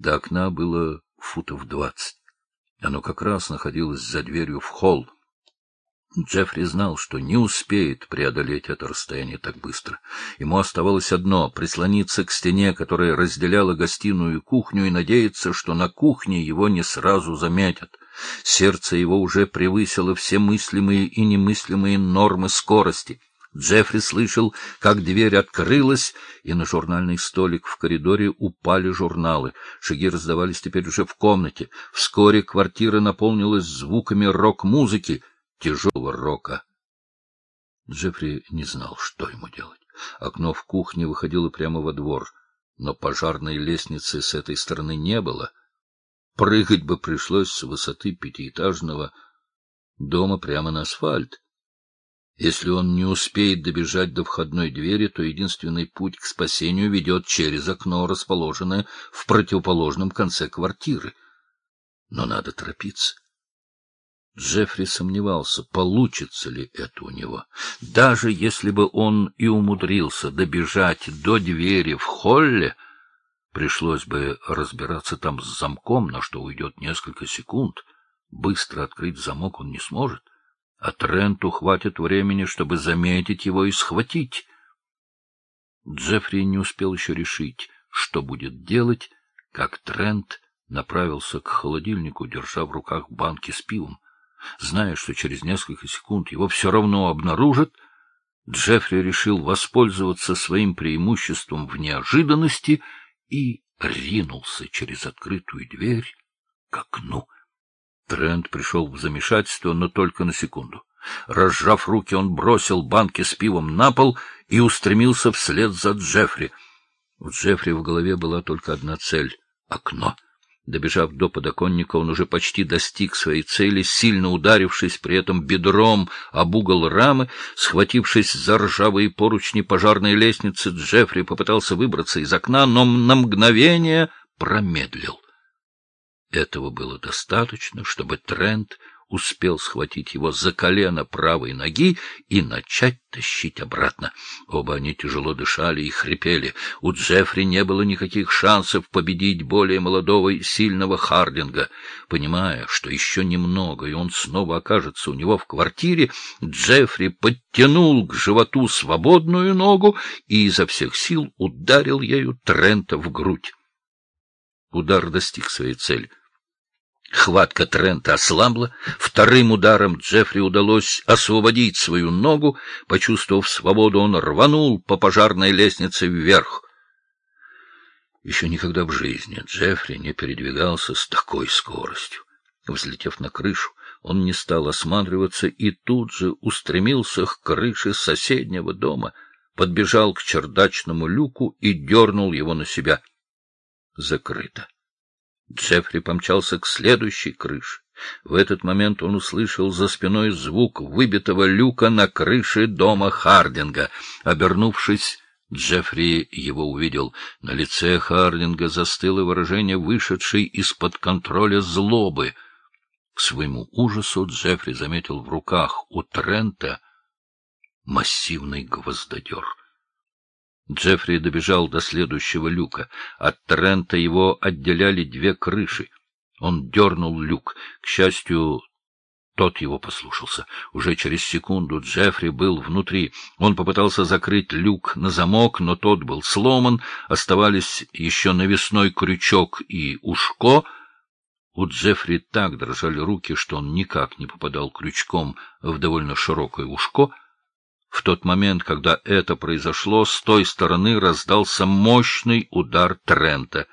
До окна было футов 20. Оно как раз находилось за дверью в холл. Джеффри знал, что не успеет преодолеть это расстояние так быстро. Ему оставалось одно — прислониться к стене, которая разделяла гостиную и кухню, и надеяться, что на кухне его не сразу заметят. Сердце его уже превысило все мыслимые и немыслимые нормы скорости. Джеффри слышал, как дверь открылась, и на журнальный столик в коридоре упали журналы. Шаги раздавались теперь уже в комнате. Вскоре квартира наполнилась звуками рок-музыки, тяжелого рока. Джеффри не знал, что ему делать. Окно в кухне выходило прямо во двор, но пожарной лестницы с этой стороны не было. Прыгать бы пришлось с высоты пятиэтажного дома прямо на асфальт. Если он не успеет добежать до входной двери, то единственный путь к спасению ведет через окно, расположенное в противоположном конце квартиры. Но надо торопиться. Джеффри сомневался, получится ли это у него. Даже если бы он и умудрился добежать до двери в холле, пришлось бы разбираться там с замком, на что уйдет несколько секунд. Быстро открыть замок он не сможет, а Тренту хватит времени, чтобы заметить его и схватить. Джеффри не успел еще решить, что будет делать, как Трент направился к холодильнику, держа в руках банки с пивом. Зная, что через несколько секунд его все равно обнаружат, Джеффри решил воспользоваться своим преимуществом в неожиданности и ринулся через открытую дверь к окну. Трент пришел в замешательство, но только на секунду. Разжав руки, он бросил банки с пивом на пол и устремился вслед за Джеффри. У Джеффри в голове была только одна цель — окно. Добежав до подоконника, он уже почти достиг своей цели, сильно ударившись при этом бедром об угол рамы. Схватившись за ржавые поручни пожарной лестницы, Джеффри попытался выбраться из окна, но на мгновение промедлил. Этого было достаточно, чтобы Трент успел схватить его за колено правой ноги и начать тащить обратно. Оба они тяжело дышали и хрипели. У Джеффри не было никаких шансов победить более молодого и сильного Хардинга. Понимая, что еще немного, и он снова окажется у него в квартире, Джеффри подтянул к животу свободную ногу и изо всех сил ударил ею Трента в грудь. Удар достиг своей цели. Хватка Трента ослабла. Вторым ударом Джеффри удалось освободить свою ногу. Почувствовав свободу, он рванул по пожарной лестнице вверх. Еще никогда в жизни Джеффри не передвигался с такой скоростью. Взлетев на крышу, он не стал осматриваться и тут же устремился к крыше соседнего дома, подбежал к чердачному люку и дернул его на себя. Закрыто. Джеффри помчался к следующей крыше. В этот момент он услышал за спиной звук выбитого люка на крыше дома Хардинга. Обернувшись, Джеффри его увидел. На лице Хардинга застыло выражение вышедшей из-под контроля злобы. К своему ужасу Джеффри заметил в руках у Трента массивный гвоздодер. Джеффри добежал до следующего люка. От Трента его отделяли две крыши. Он дернул люк. К счастью, тот его послушался. Уже через секунду Джеффри был внутри. Он попытался закрыть люк на замок, но тот был сломан. Оставались еще навесной крючок и ушко. У Джеффри так дрожали руки, что он никак не попадал крючком в довольно широкое ушко. В тот момент, когда это произошло, с той стороны раздался мощный удар Трента.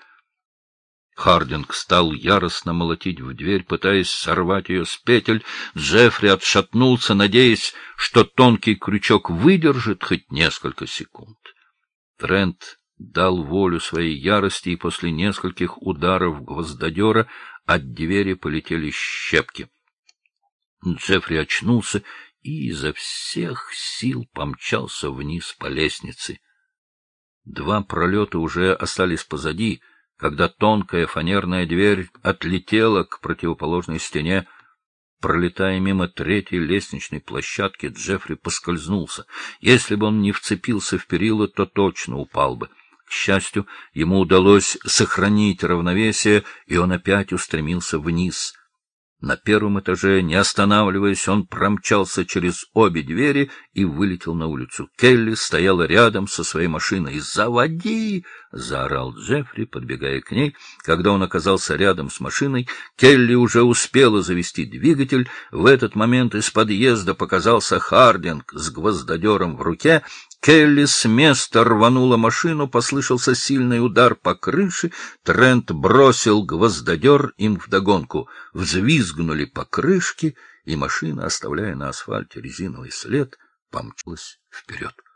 Хардинг стал яростно молотить в дверь, пытаясь сорвать ее с петель. Джеффри отшатнулся, надеясь, что тонкий крючок выдержит хоть несколько секунд. Трент дал волю своей ярости, и после нескольких ударов гвоздодера от двери полетели щепки. Джеффри очнулся и изо всех сил помчался вниз по лестнице. Два пролета уже остались позади, когда тонкая фанерная дверь отлетела к противоположной стене. Пролетая мимо третьей лестничной площадки, Джеффри поскользнулся. Если бы он не вцепился в перила, то точно упал бы. К счастью, ему удалось сохранить равновесие, и он опять устремился вниз. На первом этаже, не останавливаясь, он промчался через обе двери и вылетел на улицу. Келли стояла рядом со своей машиной. «Заводи!» — заорал Джеффри, подбегая к ней. Когда он оказался рядом с машиной, Келли уже успела завести двигатель. В этот момент из подъезда показался Хардинг с гвоздодером в руке. Келли с места рванула машину, послышался сильный удар по крыше. Трент бросил гвоздодер им вдогонку. Взвизгнули покрышки, и машина, оставляя на асфальте резиновый след, помчалась вперед.